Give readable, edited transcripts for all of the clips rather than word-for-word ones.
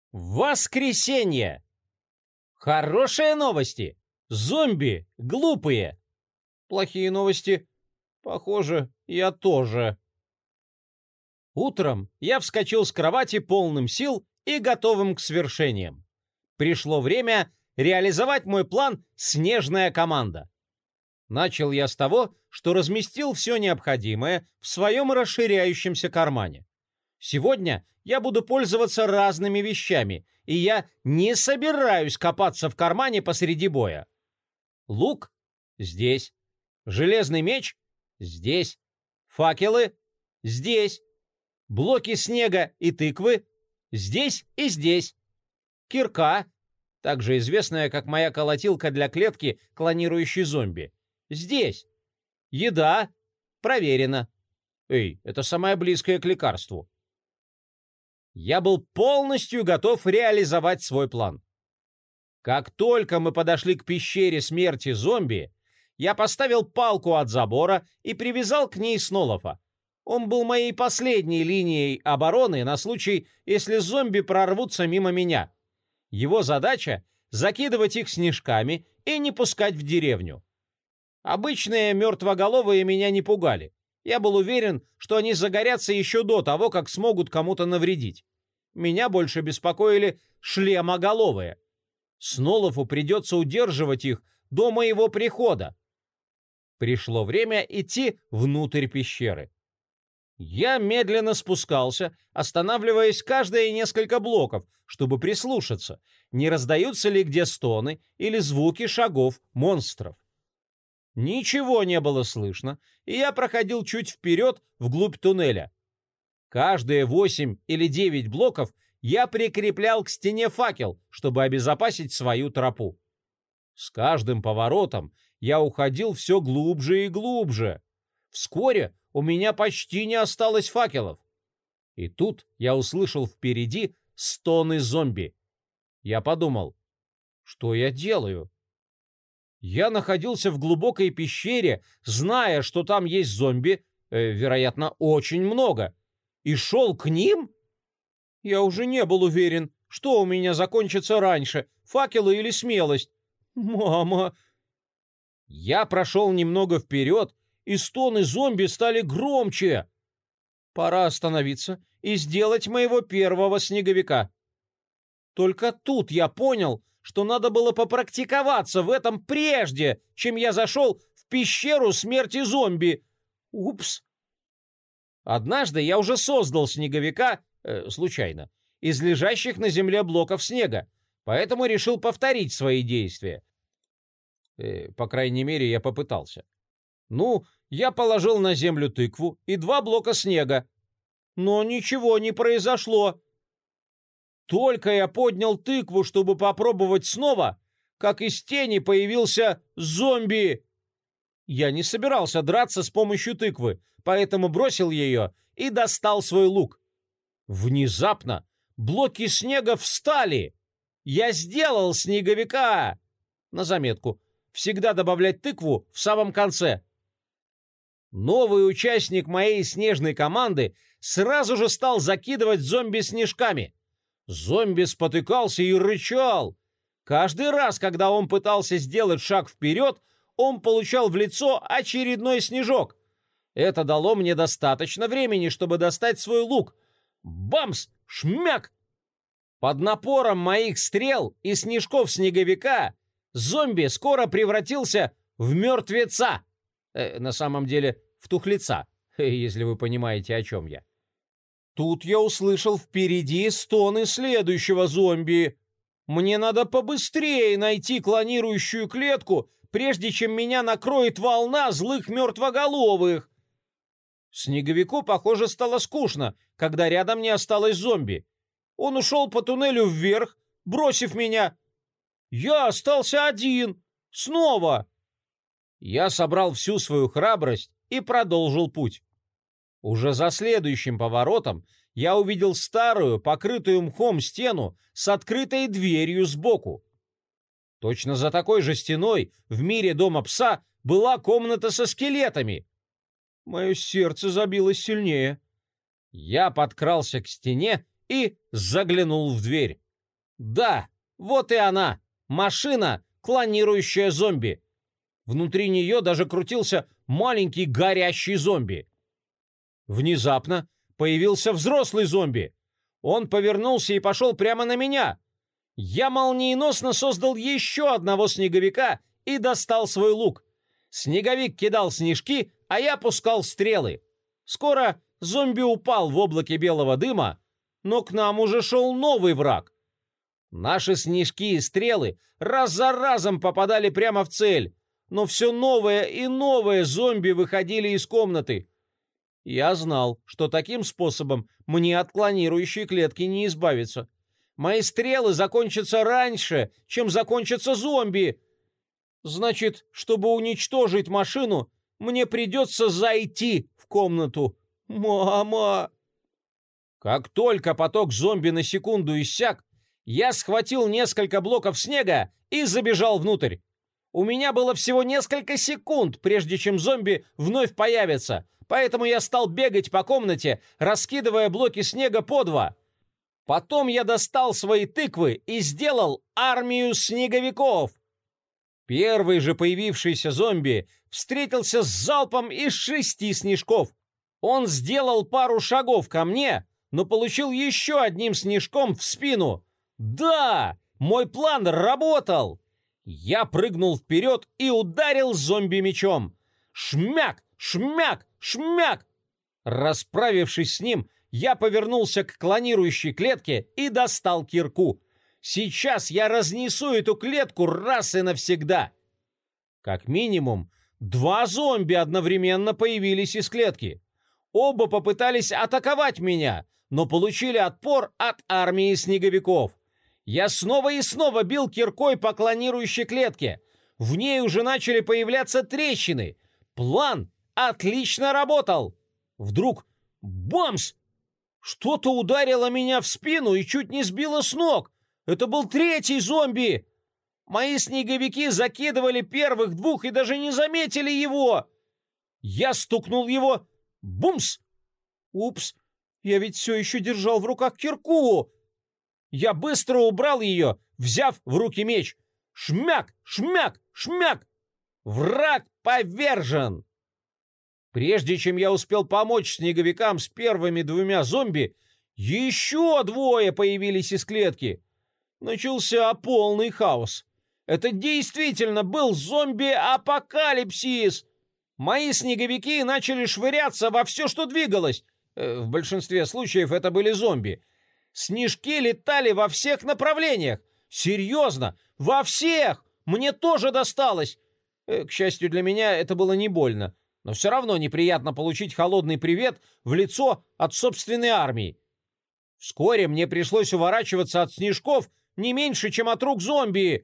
Воскресенье! Хорошие новости! Зомби глупые! Плохие новости? Похоже, я тоже. Утром я вскочил с кровати полным сил и готовым к свершениям. Пришло время реализовать мой план «Снежная команда». Начал я с того, что разместил все необходимое в своем расширяющемся кармане. Сегодня я буду пользоваться разными вещами, и я не собираюсь копаться в кармане посреди боя. Лук здесь, железный меч здесь, факелы здесь, блоки снега и тыквы здесь и здесь, кирка, также известная как моя колотилка для клетки, клонирующей зомби, здесь, еда проверена. Это самое близкое к лекарству. Я был полностью готов реализовать свой план. Как только мы подошли к пещере смерти зомби, я поставил палку от забора и привязал к ней Снолофа. Он был моей последней линией обороны на случай, если зомби прорвутся мимо меня. Его задача — закидывать их снежками и не пускать в деревню. Обычные мертвоголовые меня не пугали. Я был уверен, что они загорятся еще до того, как смогут кому-то навредить. Меня больше беспокоили шлемоголовые. Снолофу придется удерживать их до моего прихода. Пришло время идти внутрь пещеры. Я медленно спускался, останавливаясь каждые несколько блоков, чтобы прислушаться, не раздаются ли где стоны или звуки шагов монстров. Ничего не было слышно, и я проходил чуть вперед вглубь туннеля. Каждые 8 или 9 блоков я прикреплял к стене факел, чтобы обезопасить свою тропу. С каждым поворотом я уходил все глубже и глубже. Вскоре у меня почти не осталось факелов. И тут я услышал впереди стоны зомби. Я подумал, что я делаю? Я находился в глубокой пещере, зная, что там есть зомби, вероятно, очень много, и шел к ним? Я уже не был уверен, что у меня закончится раньше, факелы или смелость. Мама! Я прошел немного вперед, и стоны зомби стали громче. Пора остановиться и сделать моего первого снеговика. Только тут я понял, что надо было попрактиковаться в этом прежде, чем я зашел в пещеру смерти зомби. Упс. Однажды я уже создал снеговика, случайно, из лежащих на земле блоков снега, поэтому решил повторить свои действия. По крайней мере, я попытался. Я положил на землю тыкву и 2 блока снега. Но ничего не произошло. Только я поднял тыкву, чтобы попробовать снова, как из тени появился зомби. Я не собирался драться с помощью тыквы, поэтому бросил ее и достал свой лук. Внезапно блоки снега встали. Я сделал снеговика. На заметку, всегда добавлять тыкву в самом конце. Новый участник моей снежной команды сразу же стал закидывать зомби снежками. Зомби спотыкался и рычал. Каждый раз, когда он пытался сделать шаг вперед, он получал в лицо очередной снежок. Это дало мне достаточно времени, чтобы достать свой лук. Бамс! Шмяк! Под напором моих стрел и снежков снеговика зомби скоро превратился в мертвеца. На самом деле, в тухлеца, если вы понимаете, о чем я. Тут я услышал впереди стоны следующего зомби. Мне надо побыстрее найти клонирующую клетку, прежде чем меня накроет волна злых мертвоголовых. Снеговику, похоже, стало скучно, когда рядом не осталось зомби. Он ушел по туннелю вверх, бросив меня. Я остался один. Снова. Я собрал всю свою храбрость и продолжил путь. Уже за следующим поворотом я увидел старую, покрытую мхом стену с открытой дверью сбоку. Точно за такой же стеной в мире дома пса была комната со скелетами. Мое сердце забилось сильнее. Я подкрался к стене и заглянул в дверь. Да, вот и она, машина, клонирующая зомби. Внутри нее даже крутился маленький горящий зомби. Внезапно появился взрослый зомби. Он повернулся и пошел прямо на меня. Я молниеносно создал еще одного снеговика и достал свой лук. Снеговик кидал снежки, а я пускал стрелы. Скоро зомби упал в облаке белого дыма, но к нам уже шел новый враг. Наши снежки и стрелы раз за разом попадали прямо в цель, но все новые и новые зомби выходили из комнаты. Я знал, что таким способом мне от клонирующей клетки не избавиться. Мои стрелы закончатся раньше, чем закончатся зомби. Значит, чтобы уничтожить машину, мне придется зайти в комнату. Мама! Как только поток зомби на секунду иссяк, я схватил несколько блоков снега и забежал внутрь. У меня было всего несколько секунд, прежде чем зомби вновь появятся, поэтому я стал бегать по комнате, раскидывая блоки снега по два. Потом я достал свои тыквы и сделал армию снеговиков. Первый же появившийся зомби встретился с залпом из 6 снежков. Он сделал пару шагов ко мне, но получил еще одним снежком в спину. Да, мой план работал. Я прыгнул вперед и ударил зомби мечом. Шмяк, шмяк, шмяк! Расправившись с ним, я повернулся к клонирующей клетке и достал кирку. Сейчас я разнесу эту клетку раз и навсегда. Как минимум, 2 зомби одновременно появились из клетки. Оба попытались атаковать меня, но получили отпор от армии снеговиков. Я снова и снова бил киркой по клонирующей клетке. В ней уже начали появляться трещины. План отлично работал. Вдруг бамс! Что-то ударило меня в спину и чуть не сбило с ног. Это был 3-й зомби. Мои снеговики закидывали первых 2 и даже не заметили его. Я стукнул его. Бумс! Упс, я ведь все еще держал в руках кирку. Я быстро убрал ее, взяв в руки меч. Шмяк, шмяк, шмяк! Враг повержен! Прежде чем я успел помочь снеговикам с первыми 2 зомби, еще 2 появились из клетки. Начался полный хаос. Это действительно был зомби-апокалипсис. Мои снеговики начали швыряться во все, что двигалось. В большинстве случаев это были зомби. Снежки летали во всех направлениях. Серьезно, во всех! Мне тоже досталось. К счастью для меня, это было не больно. Но все равно неприятно получить холодный привет в лицо от собственной армии. Вскоре мне пришлось уворачиваться от снежков не меньше, чем от рук зомби.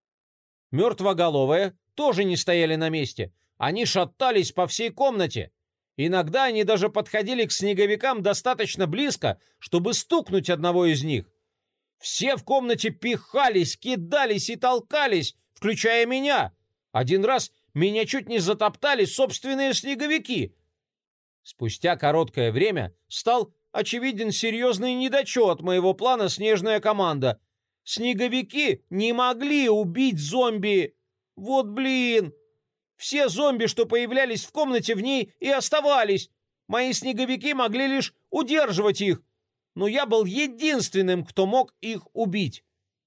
Мертвоголовые тоже не стояли на месте. Они шатались по всей комнате. Иногда они даже подходили к снеговикам достаточно близко, чтобы стукнуть одного из них. Все в комнате пихались, кидались и толкались, включая меня. Один раз меня чуть не затоптали собственные снеговики. Спустя короткое время стал очевиден серьезный недочет моего плана «Снежная команда». Снеговики не могли убить зомби. Вот блин! Все зомби, что появлялись в комнате, в ней и оставались. Мои снеговики могли лишь удерживать их. Но я был единственным, кто мог их убить.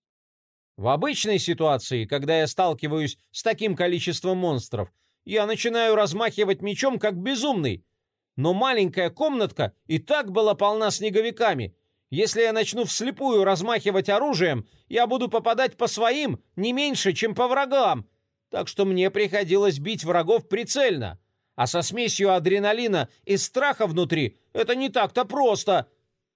В обычной ситуации, когда я сталкиваюсь с таким количеством монстров, я начинаю размахивать мечом как безумный. Но маленькая комнатка и так была полна снеговиками. Если я начну вслепую размахивать оружием, я буду попадать по своим не меньше, чем по врагам. Так что мне приходилось бить врагов прицельно. А со смесью адреналина и страха внутри это не так-то просто.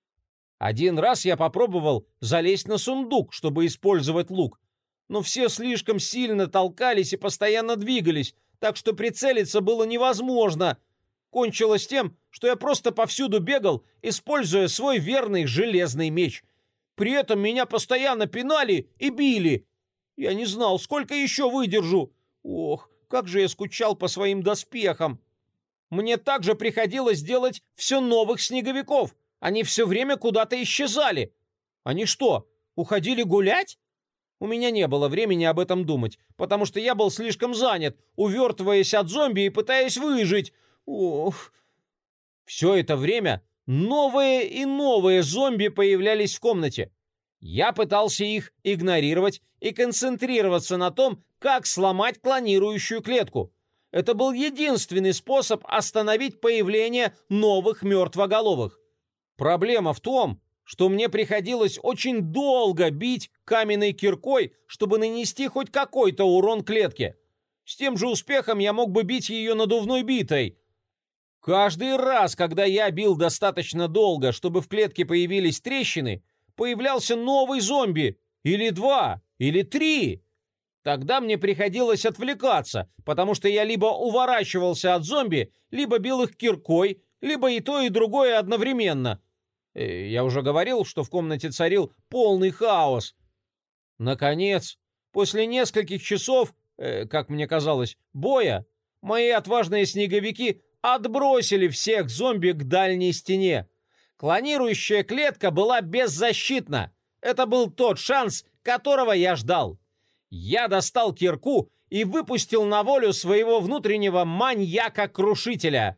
Один раз я попробовал залезть на сундук, чтобы использовать лук. Но все слишком сильно толкались и постоянно двигались, так что прицелиться было невозможно. Кончилось тем, что я просто повсюду бегал, используя свой верный железный меч. При этом меня постоянно пинали и били. Я не знал, сколько еще выдержу. Ох, как же я скучал по своим доспехам. Мне также приходилось делать все новых снеговиков. Они все время куда-то исчезали. Они что, Уходили гулять? У меня не было времени об этом думать, потому что я был слишком занят, увертываясь от зомби и пытаясь выжить. Ох. Все это время новые и новые зомби появлялись в комнате. Я пытался их игнорировать и концентрироваться на том, как сломать клонирующую клетку. Это был единственный способ остановить появление новых мертвоголовых. Проблема в том, что мне приходилось очень долго бить каменной киркой, чтобы нанести хоть какой-то урон клетке. С тем же успехом я мог бы бить ее надувной битой. Каждый раз, когда я бил достаточно долго, чтобы в клетке появились трещины, появлялся новый зомби, или 2, или 3. Тогда мне приходилось отвлекаться, потому что я либо уворачивался от зомби, либо бил их киркой, либо и то, и другое одновременно. Я уже говорил, что в комнате царил полный хаос. Наконец, после нескольких часов, как мне казалось, боя, мои отважные снеговики отбросили всех зомби к дальней стене. Клонирующая клетка была беззащитна. Это был тот шанс, которого я ждал. Я достал кирку и выпустил на волю своего внутреннего маньяка-крушителя.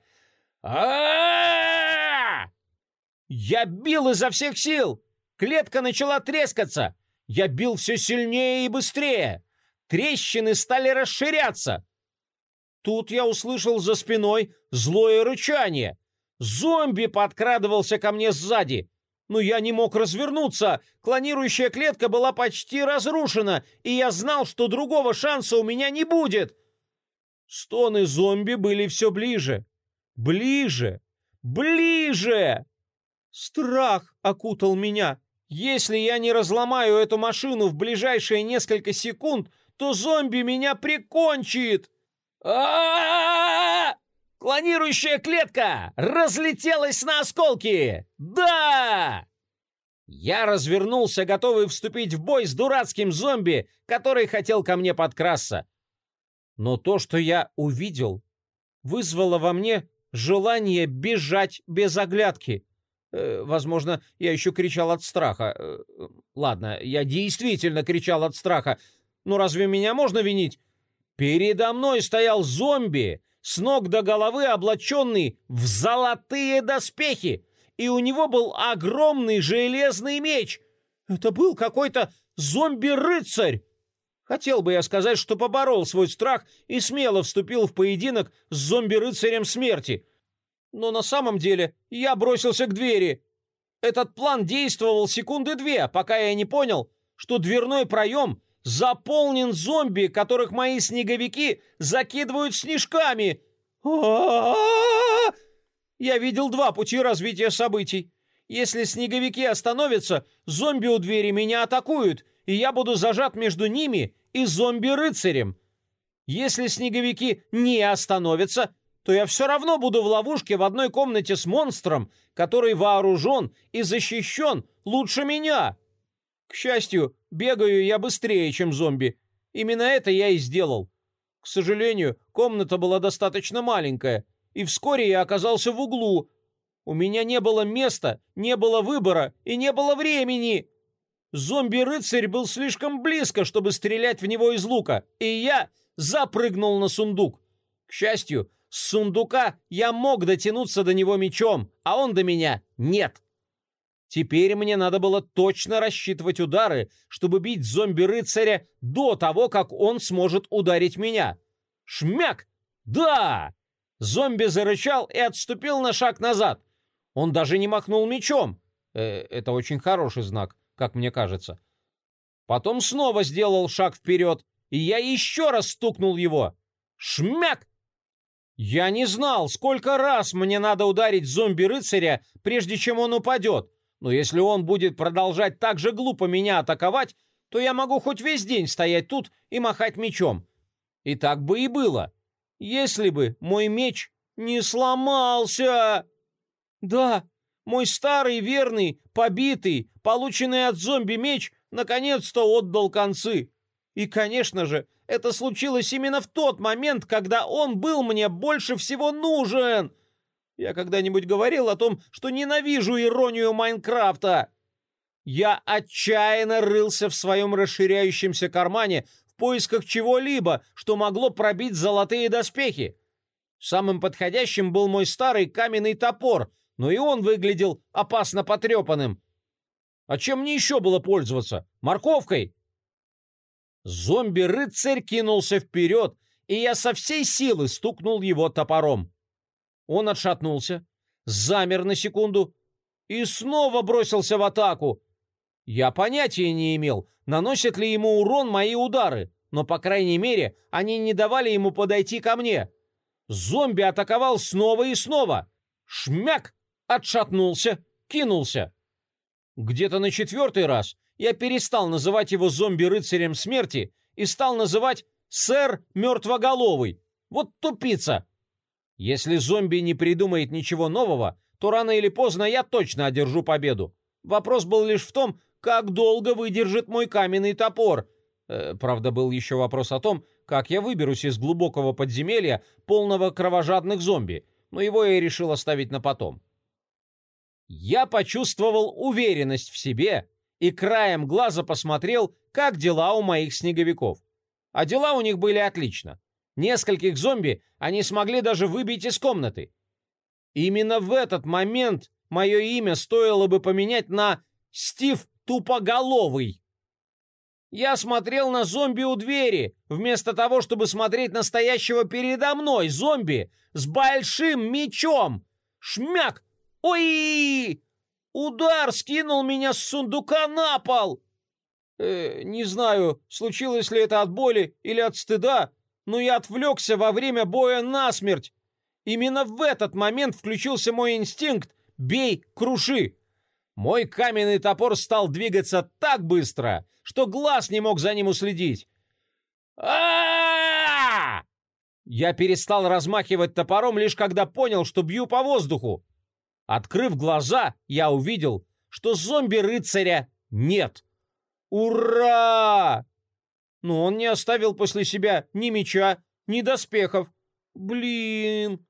Я бил изо всех сил. Клетка начала трескаться. Я бил все сильнее и быстрее. Трещины стали расширяться. Тут я услышал за спиной злое рычание. Зомби подкрадывался ко мне сзади. Но я не мог развернуться. Клонирующая клетка была почти разрушена, и я знал, что другого шанса у меня не будет. Стоны зомби были все ближе. Ближе. Ближе! Страх окутал меня. Если я не разломаю эту машину в ближайшие несколько секунд, то зомби меня прикончит. Клонирующая клетка разлетелась на осколки! Да! Я развернулся, готовый вступить в бой с дурацким зомби, который хотел ко мне подкрасться. Но то, что я увидел, вызвало во мне желание бежать без оглядки. Возможно, я еще кричал от страха. Ладно, я действительно кричал от страха. Но разве меня можно винить? Передо мной стоял зомби, с ног до головы облаченный в золотые доспехи, и у него был огромный железный меч. Это был какой-то зомби-рыцарь. Хотел бы я сказать, что поборол свой страх и смело вступил в поединок с зомби-рыцарем смерти. Но на самом деле я бросился к двери. Этот план действовал секунды 2, пока я не понял, что дверной проем заполнен зомби, которых мои снеговики закидывают снежками. Я видел 2 пути развития событий. Если снеговики остановятся, зомби у двери меня атакуют, и я буду зажат между ними и зомби-рыцарем. Если снеговики не остановятся, то я все равно буду в ловушке в одной комнате с монстром, который вооружен и защищен лучше меня. К счастью, бегаю я быстрее, чем зомби. Именно это я и сделал. К сожалению, комната была достаточно маленькая, и вскоре я оказался в углу. У меня не было места, не было выбора и не было времени. Зомби-рыцарь был слишком близко, чтобы стрелять в него из лука, и я запрыгнул на сундук. К счастью, с сундука я мог дотянуться до него мечом, а он до меня нет. Теперь мне надо было точно рассчитывать удары, чтобы бить зомби-рыцаря до того, как он сможет ударить меня. Шмяк! Да! Зомби зарычал и отступил на шаг назад. Он даже не махнул мечом. Это очень хороший знак, как мне кажется. Потом снова сделал шаг вперед, и я еще раз стукнул его. Шмяк! Я не знал, сколько раз мне надо ударить зомби-рыцаря, прежде чем он упадет. Но если он будет продолжать так же глупо меня атаковать, то я могу хоть весь день стоять тут и махать мечом. И так бы и было, если бы мой меч не сломался. Да, мой старый, верный, побитый, полученный от зомби меч наконец-то отдал концы. И, конечно же, это случилось именно в тот момент, когда он был мне больше всего нужен. Я когда-нибудь говорил о том, что ненавижу иронию Майнкрафта. Я отчаянно рылся в своем расширяющемся кармане в поисках чего-либо, что могло пробить золотые доспехи. Самым подходящим был мой старый каменный топор, но и он выглядел опасно потрепанным. А чем мне еще было пользоваться? Морковкой? Зомби-рыцарь кинулся вперед, и я со всей силы стукнул его топором. Он отшатнулся, замер на секунду и снова бросился в атаку. Я понятия не имел, наносят ли ему урон мои удары, но, по крайней мере, они не давали ему подойти ко мне. Зомби атаковал снова и снова. Шмяк! Отшатнулся, кинулся. Где-то на 4-й раз я перестал называть его зомби-рыцарем смерти и стал называть сэр Мертвоголовый. Вот тупица! Если зомби не придумает ничего нового, то рано или поздно я точно одержу победу. Вопрос был лишь в том, как долго выдержит мой каменный топор. Правда, был еще вопрос о том, как я выберусь из глубокого подземелья, полного кровожадных зомби, но его я решил оставить на потом. Я почувствовал уверенность в себе и краем глаза посмотрел, как дела у моих снеговиков. А дела у них были отлично. Нескольких зомби они смогли даже выбить из комнаты. Именно в этот момент мое имя стоило бы поменять на Стив Тупоголовый. Я смотрел на зомби у двери, вместо того, чтобы смотреть на стоящего передо мной зомби с большим мечом. Шмяк! Ой! Удар скинул меня с сундука на пол. Не знаю, случилось ли это от боли или от стыда, но я отвлекся во время боя насмерть. Именно в этот момент включился мой инстинкт «бей, круши». Мой каменный топор стал двигаться так быстро, что глаз не мог за ним уследить. А-а-а! Я перестал размахивать топором лишь когда понял, что бью по воздуху. Открыв глаза, я увидел, что зомби-рыцаря нет. Ура! Но он не оставил после себя ни меча, ни доспехов. Блин!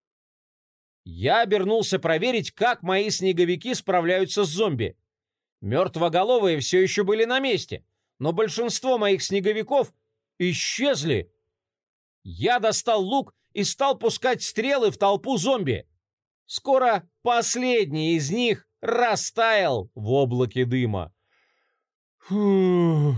Я обернулся проверить, как мои снеговики справляются с зомби. Мертвоголовые все еще были на месте, но большинство моих снеговиков исчезли. Я достал лук и стал пускать стрелы в толпу зомби. Скоро последний из них растаял в облаке дыма. Фух.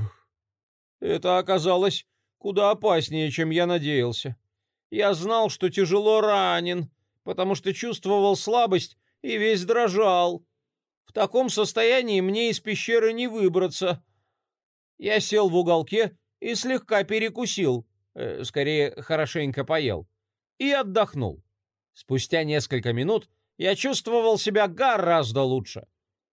Это оказалось куда опаснее, чем я надеялся. Я знал, что тяжело ранен, потому что чувствовал слабость и весь дрожал. В таком состоянии мне из пещеры не выбраться. Я сел в уголке и слегка перекусил, скорее, хорошенько поел, и отдохнул. Спустя несколько минут я чувствовал себя гораздо лучше.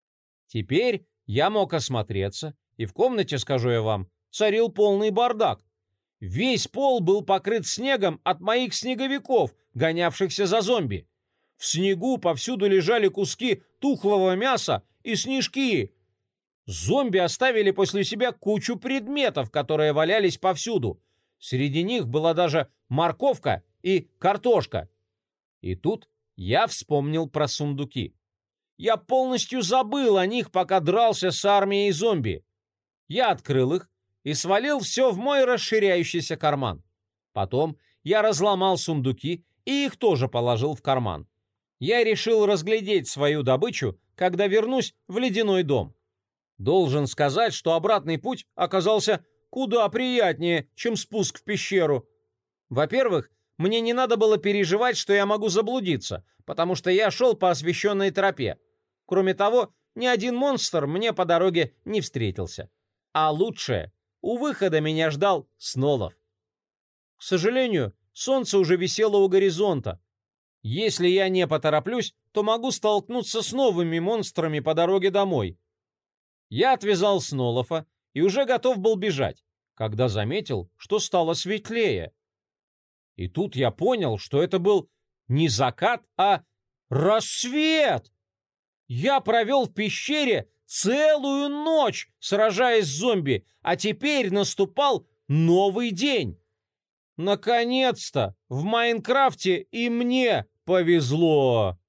Теперь я мог осмотреться, и в комнате, скажу я вам, царил полный бардак. Весь пол был покрыт снегом от моих снеговиков, гонявшихся за зомби. В снегу повсюду лежали куски тухлого мяса и снежки. Зомби оставили после себя кучу предметов, которые валялись повсюду. Среди них была даже морковка и картошка. И тут я вспомнил про сундуки. Я полностью забыл о них, пока дрался с армией зомби. Я открыл их и свалил все в мой расширяющийся карман. Потом я разломал сундуки и их тоже положил в карман. Я решил разглядеть свою добычу, когда вернусь в ледяной дом. Должен сказать, что обратный путь оказался куда приятнее, чем спуск в пещеру. Во-первых, мне не надо было переживать, что я могу заблудиться, потому что я шел по освещенной тропе. Кроме того, ни один монстр мне по дороге не встретился. А лучшее, у выхода меня ждал Снолов. К сожалению, солнце уже висело у горизонта. Если я не потороплюсь, то могу столкнуться с новыми монстрами по дороге домой. Я отвязал Снолофа и уже готов был бежать, когда заметил, что стало светлее. И тут я понял, что это был не закат, а рассвет. Я провел в пещере целую ночь, сражаясь с зомби, а теперь наступал новый день. Наконец-то в Майнкрафте и мне повезло.